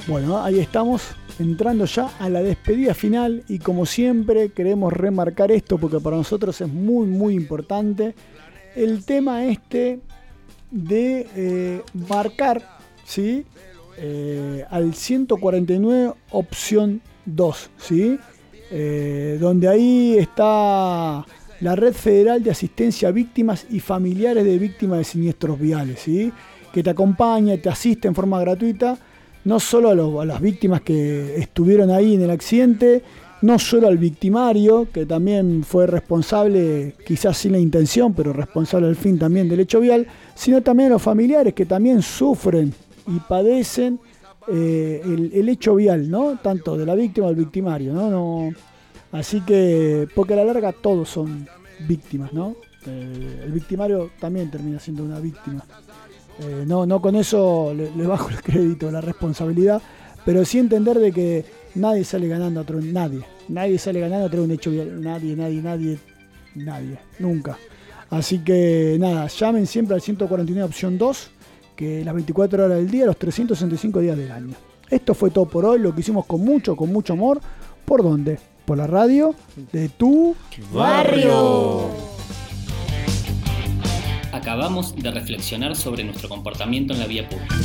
Bueno, ahí estamos entrando ya a la despedida final y como siempre queremos remarcar esto porque para nosotros es muy muy importante el tema de marcar, ¿sí? Al 149 opción 2, ¿sí? Donde ahí está la Red Federal de Asistencia a Víctimas y Familiares de Víctimas de Siniestros Viales, ¿sí? Que te acompaña, te asiste en forma gratuita, no solo a las víctimas que estuvieron ahí en el accidente, no solo al victimario, que también fue responsable, quizás sin la intención, pero responsable al fin también del hecho vial, sino también a los familiares que también sufren y padecen el hecho vial, ¿no? Tanto de la víctima del victimario, ¿no? Así que, porque a la larga todos son víctimas, ¿no? El victimario también termina siendo una víctima. No con eso le bajo el crédito, la responsabilidad, pero sí entender de que nadie sale ganando a través nadie sale ganando a través de un hecho vial, nadie, nunca. Así que nada, llamen siempre al 149 opción 2, que las 24 horas del día, los 365 días del año. Esto fue todo por hoy, lo que hicimos con mucho amor. ¿Por dónde? Por la radio de tu barrio. Acabamos de reflexionar sobre nuestro comportamiento en la vía pública.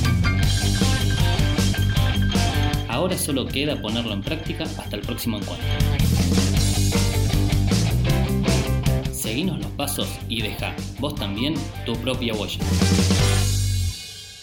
Ahora solo queda ponerlo en práctica hasta el próximo encuentro. Seguinos los pasos y deja, vos también, tu propia huella.